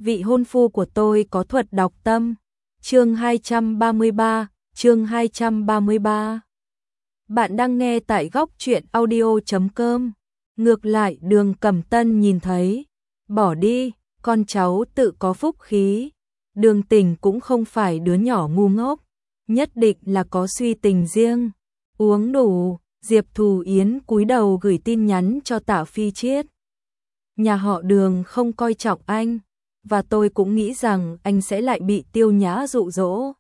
vị hôn phu của tôi có thuật đọc tâm. Chương 233. Bạn đang nghe tại góc truyện audio.com. Ngược lại Đường Cẩm Tân nhìn thấy, bỏ đi, con cháu tự có phúc khí. Đường Tình cũng không phải đứa nhỏ ngu ngốc, nhất định là có suy tình riêng. Uống đủ, Diệp Thù Yến cúi đầu gửi tin nhắn cho Tạ Phi Chiết. Nhà họ Đường không coi trọng anh, và tôi cũng nghĩ rằng anh sẽ lại bị Tiêu Nhã dụ dỗ.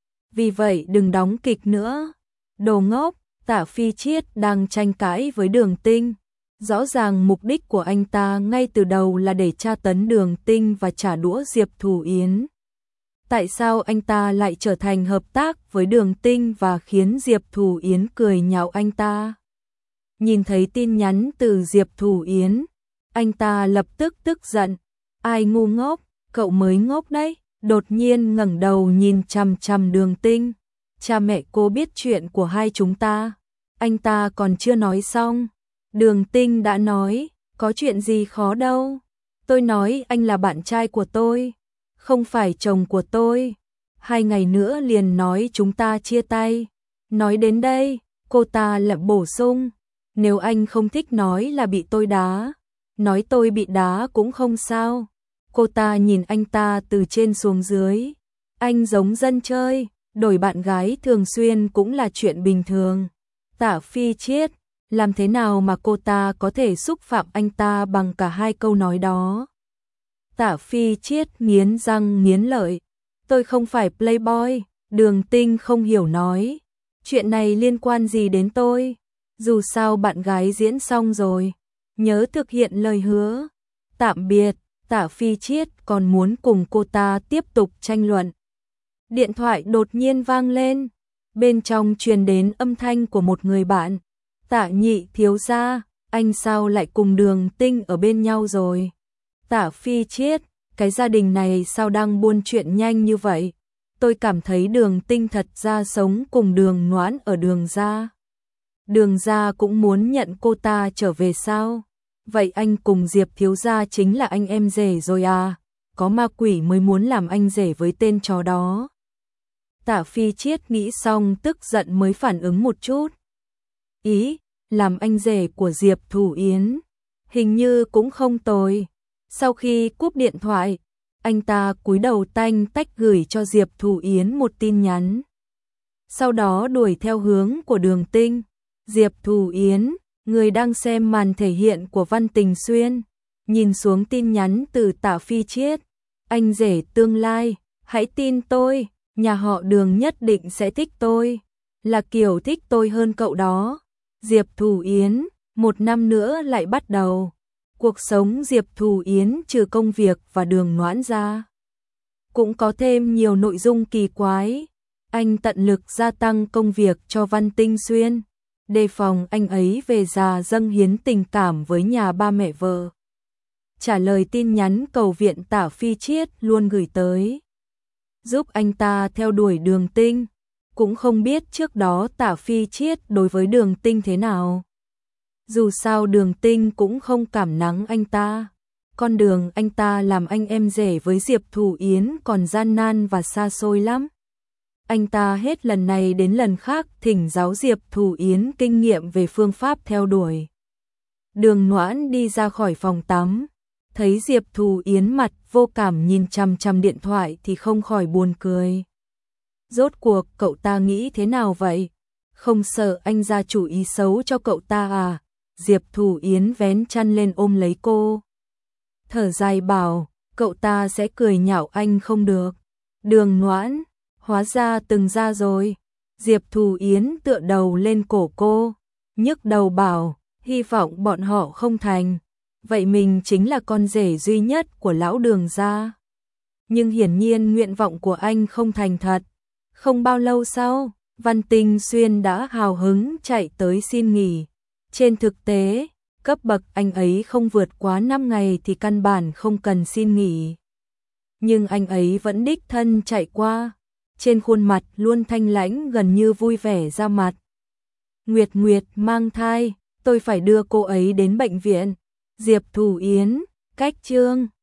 Vì vậy đừng đóng kịch nữa. Đồ ngốc, Tạ Phi Chiết đang tranh cãi với Đường Tinh. Rõ ràng mục đích của anh ta ngay từ đầu là để tra tấn Đường Tinh và trả đũa Diệp Thù Yến. Tại sao anh ta lại trở thành hợp tác với Đường Tinh và khiến Diệp Thù Yến cười nhạo anh ta? Nhìn thấy tin nhắn từ Diệp Thù Yến, anh ta lập tức tức giận. Ai ngu ngốc, cậu mới ngốc đấy. Đột nhiên ngẩng đầu nhìn chằm chằm Đường Tinh. Cha mẹ cô biết chuyện của hai chúng ta. Anh ta còn chưa nói xong, Đường Tinh đã nói, có chuyện gì khó đâu. Tôi nói anh là bạn trai của tôi, không phải chồng của tôi. 2 ngày nữa liền nói chúng ta chia tay. Nói đến đây, cô ta lại bổ sung, nếu anh không thích nói là bị tôi đá, nói tôi bị đá cũng không sao. Cô ta nhìn anh ta từ trên xuống dưới. Anh giống dân chơi, đổi bạn gái thường xuyên cũng là chuyện bình thường. Tạ Phi Chiết, làm thế nào mà cô ta có thể xúc phạm anh ta bằng cả 2 câu nói đó? Tạ Phi Chiết nghiến răng nghiến lợi. Tôi không phải playboy. Đường Tinh không hiểu nói. Chuyện này liên quan gì đến tôi? Dù sao bạn gái diễn xong rồi, nhớ thực hiện lời hứa. Tạm biệt. Tạ Phi Chiết còn muốn cùng cô ta tiếp tục tranh luận. Điện thoại đột nhiên vang lên, bên trong truyền đến âm thanh của một người bạn. Tạ Nhị thiếu gia, anh sao lại cùng Đường Tinh ở bên nhau rồi? Tạ Phi Chiết, cái gia đình này sao đang buôn chuyện nhanh như vậy? Tôi cảm thấy Đường Tinh thật ra sống cùng Đường Noãn ở Đường gia. Đường gia cũng muốn nhận cô ta trở về sao? Vậy anh cùng Diệp thiếu gia chính là anh em rể rồi à? Có ma quỷ mới muốn làm anh rể với tên chó đó. Tạ Phi Chiết nghĩ xong tức giận mới phản ứng một chút. Ý, làm anh rể của Diệp Thù Yến, hình như cũng không tồi. Sau khi cúp điện thoại, anh ta cúi đầu tanh tách gửi cho Diệp Thù Yến một tin nhắn. Sau đó đuổi theo hướng của Đường Tinh. Diệp Thù Yến, người đang xem màn thể hiện của Văn Tình Xuyên, nhìn xuống tin nhắn từ Tạ Phi Chiết. Anh rể tương lai, hãy tin tôi, nhà họ Đường nhất định sẽ thích tôi, là kiểu thích tôi hơn cậu đó. Diệp Thù Yến, 1 năm nữa lại bắt đầu. Cuộc sống Diệp Thù Yến trừ công việc và Đường Noãn ra, cũng có thêm nhiều nội dung kỳ quái. Anh tận lực gia tăng công việc cho Văn Tinh Xuyên, đề phòng anh ấy về già dâng hiến tình cảm với nhà ba mẹ vợ. Trả lời tin nhắn cầu viện Tạ Phi Chiết luôn gửi tới, giúp anh ta theo đuổi Đường Tinh. Cũng không biết trước đó Tạ Phi Chiết đối với Đường Tinh thế nào. Dù sao Đường Tinh cũng không cảm nắng anh ta. Con đường anh ta làm anh em rể với Diệp Thù Yến còn gian nan và xa xôi lắm. Anh ta hết lần này đến lần khác thỉnh giáo Diệp Thù Yến kinh nghiệm về phương pháp theo đuổi. Đường Noãn đi ra khỏi phòng tắm, thấy Diệp Thù Yến mặt vô cảm nhìn chằm chằm điện thoại thì không khỏi buồn cười. Rốt cuộc cậu ta nghĩ thế nào vậy? Không sợ anh ra chủ ý xấu cho cậu ta à? Diệp Thù Yến vén chăn lên ôm lấy cô, thở dài bảo, cậu ta sẽ cười nhạo anh không được. Đường Noãn, hóa ra từng ra rồi. Diệp Thù Yến tựa đầu lên cổ cô, nhức đầu bảo, hy vọng bọn họ không thành. Vậy mình chính là con rể duy nhất của lão Đường gia. Nhưng hiển nhiên nguyện vọng của anh không thành thật. Không bao lâu sau, Văn Tinh Xuyên đã hào hứng chạy tới xin nghỉ. Trên thực tế, cấp bậc anh ấy không vượt quá 5 ngày thì căn bản không cần xin nghỉ. Nhưng anh ấy vẫn đích thân chạy qua, trên khuôn mặt luôn thanh lãnh gần như vui vẻ ra mặt. Nguyệt Nguyệt mang thai, tôi phải đưa cô ấy đến bệnh viện. Diệp Thù Yến, cách chương